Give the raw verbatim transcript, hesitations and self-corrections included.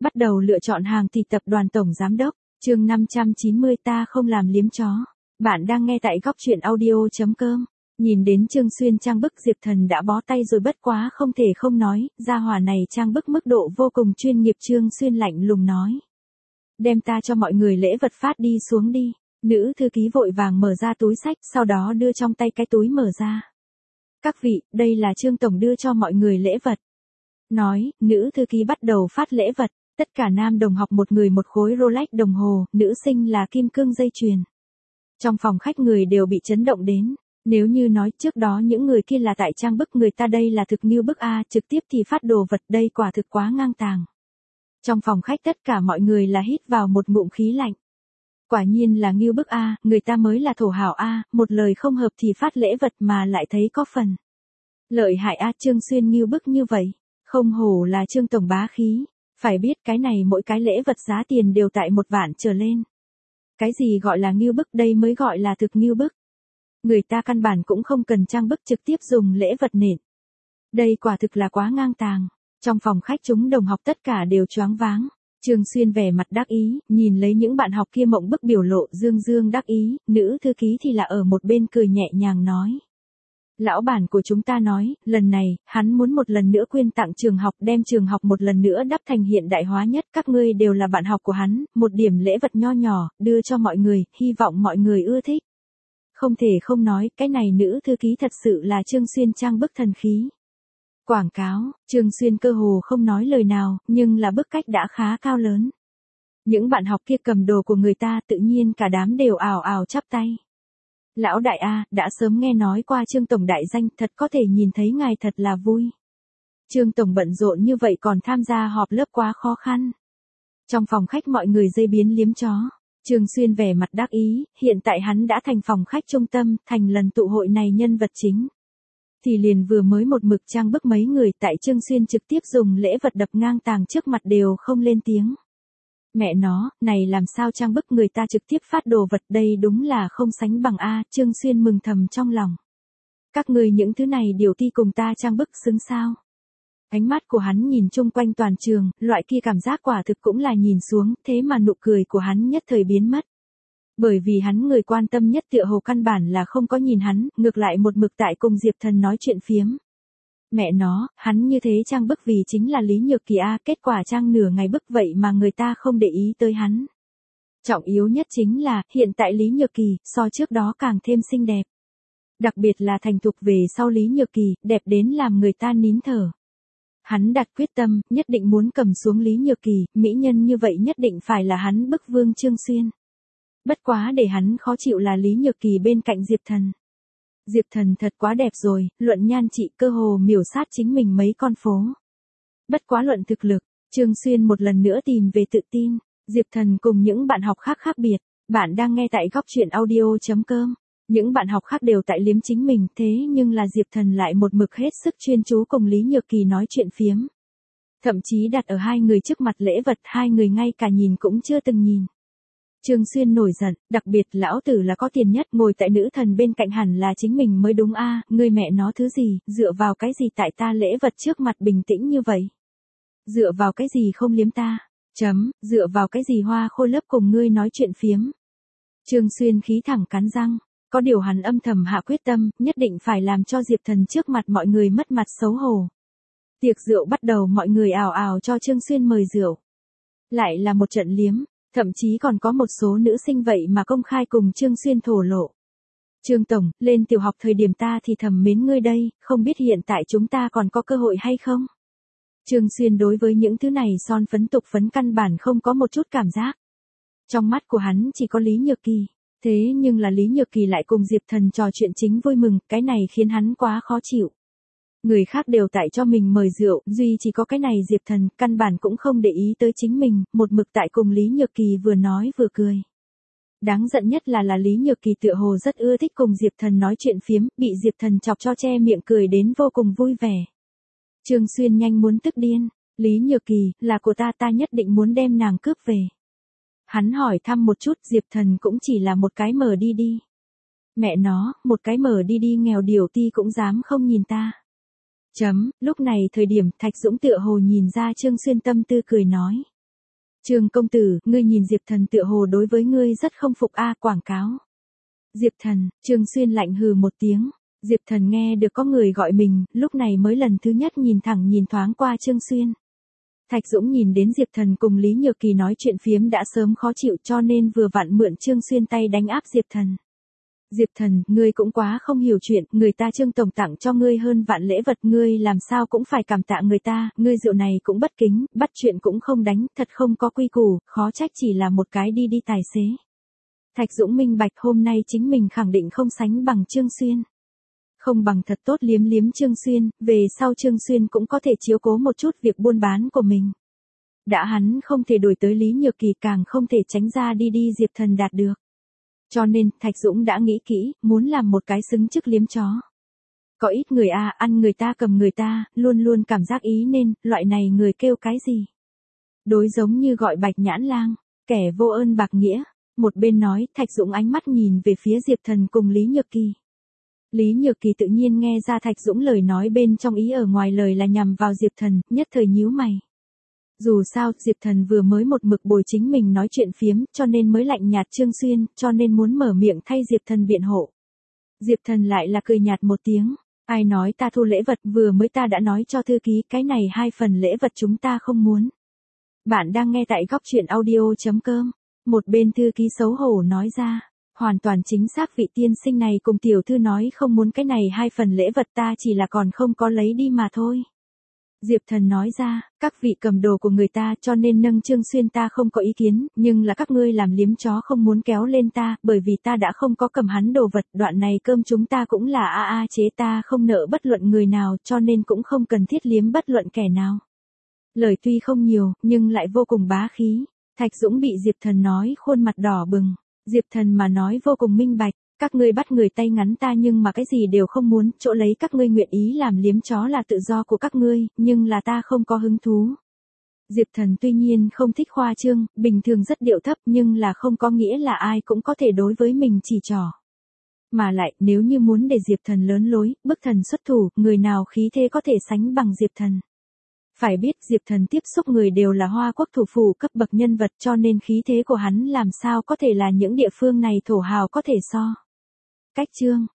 Bắt đầu lựa chọn hàng thì tập đoàn tổng giám đốc, chương năm trăm chín mươi ta không làm liếm chó. Bạn đang nghe tại góc truyện audio.com. Nhìn đến Trương Xuyên trang bức Diệp Thần đã bó tay rồi, bất quá không thể không nói, gia hỏa này trang bức mức độ vô cùng chuyên nghiệp. Trương Xuyên lạnh lùng nói. Đem ta cho mọi người lễ vật phát đi xuống đi. Nữ thư ký vội vàng mở ra túi sách, sau đó đưa trong tay cái túi mở ra. Các vị, đây là Trương Tổng đưa cho mọi người lễ vật. Nói, nữ thư ký bắt đầu phát lễ vật. Tất cả nam đồng học một người một khối Rolex đồng hồ, nữ sinh là kim cương dây chuyền. Trong phòng khách người đều bị chấn động đến. Nếu như nói trước đó những người kia là tại trang bức người ta, đây là thực như bức A, trực tiếp thì phát đồ vật, đây quả thực quá ngang tàng. Trong phòng khách tất cả mọi người là hít vào một ngụm khí lạnh. Quả nhiên là nghiêu bức A, người ta mới là thổ hảo A, một lời không hợp thì phát lễ vật mà lại thấy có phần. Lợi hại A, Trương Xuyên nghiêu bức như vậy, không hổ là Trương Tổng bá khí. Phải biết cái này mỗi cái lễ vật giá tiền đều tại một vạn trở lên. Cái gì gọi là nghiêu bức, đây mới gọi là thực nghiêu bức. Người ta căn bản cũng không cần trang bức, trực tiếp dùng lễ vật nện. Đây quả thực là quá ngang tàng. Trong phòng khách chúng đồng học tất cả đều choáng váng. Trương Xuyên vẻ mặt đắc ý, nhìn lấy những bạn học kia mộng bức biểu lộ dương dương đắc ý, nữ thư ký thì là ở một bên cười nhẹ nhàng nói. Lão bản của chúng ta nói, lần này, hắn muốn một lần nữa quyên tặng trường học, đem trường học một lần nữa đắp thành hiện đại hóa nhất, các ngươi đều là bạn học của hắn, một điểm lễ vật nho nhỏ, đưa cho mọi người, hy vọng mọi người ưa thích. Không thể không nói, cái này nữ thư ký thật sự là Trương Xuyên trang bức thần khí. Quảng cáo, Trương Xuyên cơ hồ không nói lời nào, nhưng là bức cách đã khá cao lớn. Những bạn học kia cầm đồ của người ta tự nhiên cả đám đều ào ào chắp tay. Lão đại A, đã sớm nghe nói qua Trương Tổng đại danh, thật có thể nhìn thấy ngài thật là vui. Trương Tổng bận rộn như vậy còn tham gia họp lớp quá khó khăn. Trong phòng khách mọi người dây biến liếm chó. Trương Xuyên vẻ mặt đắc ý, hiện tại hắn đã thành phòng khách trung tâm, thành lần tụ hội này nhân vật chính. Thì liền vừa mới một mực trang bức mấy người, tại Trương Xuyên trực tiếp dùng lễ vật đập ngang tàng trước mặt đều không lên tiếng. Mẹ nó, này làm sao trang bức người ta trực tiếp phát đồ vật, đây đúng là không sánh bằng A, Trương Xuyên mừng thầm trong lòng. Các người những thứ này điều ti cùng ta trang bức xứng sao? Ánh mắt của hắn nhìn chung quanh toàn trường, loại kia cảm giác quả thực cũng là nhìn xuống, thế mà nụ cười của hắn nhất thời biến mất. Bởi vì hắn người quan tâm nhất tựa hồ căn bản là không có nhìn hắn, ngược lại một mực tại cùng Diệp Thần nói chuyện phiếm. Mẹ nó, hắn như thế trang bức vì chính là Lý Nhược Kỳ A, kết quả trang nửa ngày bức vậy mà người ta không để ý tới hắn. Trọng yếu nhất chính là, hiện tại Lý Nhược Kỳ, so trước đó càng thêm xinh đẹp. Đặc biệt là thành thục về sau Lý Nhược Kỳ, đẹp đến làm người ta nín thở. Hắn đặt quyết tâm, nhất định muốn cầm xuống Lý Nhược Kỳ, mỹ nhân như vậy nhất định phải là hắn bức vương Trương Xuyên. Bất quá để hắn khó chịu là Lý Nhược Kỳ bên cạnh Diệp Thần. Diệp Thần thật quá đẹp rồi, luận nhan trị cơ hồ miểu sát chính mình mấy con phố. Bất quá luận thực lực, Trương Xuyên một lần nữa tìm về tự tin, Diệp Thần cùng những bạn học khác khác biệt. Bạn đang nghe tại góc truyện audio.com. Những bạn học khác đều tại liếm chính mình, thế nhưng là Diệp Thần lại một mực hết sức chuyên chú cùng Lý Nhược Kỳ nói chuyện phiếm. Thậm chí đặt ở hai người trước mặt lễ vật, hai người ngay cả nhìn cũng chưa từng nhìn. Trương Xuyên nổi giận, đặc biệt lão tử là có tiền nhất, ngồi tại nữ thần bên cạnh hẳn là chính mình mới đúng a, ngươi mẹ nó thứ gì, dựa vào cái gì tại ta lễ vật trước mặt bình tĩnh như vậy? Dựa vào cái gì không liếm ta? Chấm, dựa vào cái gì hoa khôi lớp cùng ngươi nói chuyện phiếm? Trương Xuyên khí thẳng cắn răng, có điều hắn âm thầm hạ quyết tâm, nhất định phải làm cho Diệp Thần trước mặt mọi người mất mặt xấu hổ. Tiệc rượu bắt đầu, mọi người ào ào cho Trương Xuyên mời rượu. Lại là một trận liếm. Thậm chí còn có một số nữ sinh vậy mà công khai cùng Trương Xuyên thổ lộ. Trương Tổng, lên tiểu học thời điểm ta thì thầm mến ngươi đây, không biết hiện tại chúng ta còn có cơ hội hay không? Trương Xuyên đối với những thứ này son phấn tục phấn căn bản không có một chút cảm giác. Trong mắt của hắn chỉ có Lý Nhược Kỳ. Thế nhưng là Lý Nhược Kỳ lại cùng Diệp Thần trò chuyện chính vui mừng, cái này khiến hắn quá khó chịu. Người khác đều tại cho mình mời rượu, duy chỉ có cái này Diệp Thần, căn bản cũng không để ý tới chính mình, một mực tại cùng Lý Nhược Kỳ vừa nói vừa cười. Đáng giận nhất là là Lý Nhược Kỳ tựa hồ rất ưa thích cùng Diệp Thần nói chuyện phiếm, bị Diệp Thần chọc cho che miệng cười đến vô cùng vui vẻ. Trương Xuyên nhanh muốn tức điên, Lý Nhược Kỳ, là của ta, ta nhất định muốn đem nàng cướp về. Hắn hỏi thăm một chút, Diệp Thần cũng chỉ là một cái mở đi đi. Mẹ nó, một cái mở đi đi nghèo điều ti cũng dám không nhìn ta. Chấm, lúc này thời điểm Thạch Dũng tựa hồ nhìn ra Trương Xuyên tâm tư cười nói. Trương công tử, ngươi nhìn Diệp Thần tựa hồ đối với ngươi rất không phục a, quảng cáo. Diệp Thần, Trương Xuyên lạnh hừ một tiếng. Diệp Thần nghe được có người gọi mình, lúc này mới lần thứ nhất nhìn thẳng nhìn thoáng qua Trương Xuyên. Thạch Dũng nhìn đến Diệp Thần cùng Lý Nhược Kỳ nói chuyện phiếm đã sớm khó chịu cho nên vừa vặn mượn Trương Xuyên tay đánh áp Diệp Thần. Diệp Thần, ngươi cũng quá không hiểu chuyện, người ta Trương tổng tặng cho ngươi hơn vạn lễ vật, ngươi làm sao cũng phải cảm tạ người ta, ngươi rượu này cũng bất kính, bắt chuyện cũng không đánh, thật không có quy củ, khó trách chỉ là một cái đi đi tài xế. Thạch Dũng minh bạch hôm nay chính mình khẳng định không sánh bằng Trương Xuyên. Không bằng thật tốt liếm liếm Trương Xuyên, về sau Trương Xuyên cũng có thể chiếu cố một chút việc buôn bán của mình. Đã hắn không thể đổi tới Lý Nhược Kỳ, càng không thể tránh ra đi đi Diệp Thần đạt được. Cho nên, Thạch Dũng đã nghĩ kỹ, muốn làm một cái xứng chức liếm chó. Có ít người a ăn người ta cầm người ta, luôn luôn cảm giác ý nên, loại này người kêu cái gì? Đối giống như gọi Bạch Nhãn Lang, kẻ vô ơn bạc nghĩa. Một bên nói, Thạch Dũng ánh mắt nhìn về phía Diệp Thần cùng Lý Nhược Kỳ. Lý Nhược Kỳ tự nhiên nghe ra Thạch Dũng lời nói bên trong ý ở ngoài lời là nhằm vào Diệp Thần, nhất thời nhíu mày. Dù sao, Diệp Thần vừa mới một mực bồi chính mình nói chuyện phiếm, cho nên mới lạnh nhạt Trương Xuyên, cho nên muốn mở miệng thay Diệp Thần biện hộ. Diệp Thần lại là cười nhạt một tiếng, ai nói ta thu lễ vật, vừa mới ta đã nói cho thư ký, cái này hai phần lễ vật chúng ta không muốn. Bạn đang nghe tại góc truyện audio chấm com, một bên thư ký xấu hổ nói ra, hoàn toàn chính xác vị tiên sinh này cùng tiểu thư nói không muốn cái này hai phần lễ vật, ta chỉ là còn không có lấy đi mà thôi. Diệp Thần nói ra, các vị cầm đồ của người ta cho nên nâng Trương Xuyên ta không có ý kiến, nhưng là các ngươi làm liếm chó không muốn kéo lên ta, bởi vì ta đã không có cầm hắn đồ vật, đoạn này cơm chúng ta cũng là a a chế, ta không nợ bất luận người nào, cho nên cũng không cần thiết liếm bất luận kẻ nào. Lời tuy không nhiều, nhưng lại vô cùng bá khí. Thạch Dũng bị Diệp Thần nói khuôn mặt đỏ bừng. Diệp Thần mà nói vô cùng minh bạch, các ngươi bắt người tay ngắn ta nhưng mà cái gì đều không muốn, chỗ lấy các ngươi nguyện ý làm liếm chó là tự do của các ngươi, nhưng là ta không có hứng thú. Diệp Thần tuy nhiên không thích khoa trương, bình thường rất điệu thấp, nhưng là không có nghĩa là ai cũng có thể đối với mình chỉ trỏ. Mà lại, nếu như muốn để Diệp Thần lớn lối, bức thần xuất thủ, người nào khí thế có thể sánh bằng Diệp Thần. Phải biết Diệp Thần tiếp xúc người đều là Hoa Quốc thủ phủ cấp bậc nhân vật, cho nên khí thế của hắn làm sao có thể là những địa phương này thổ hào có thể so. Cách chương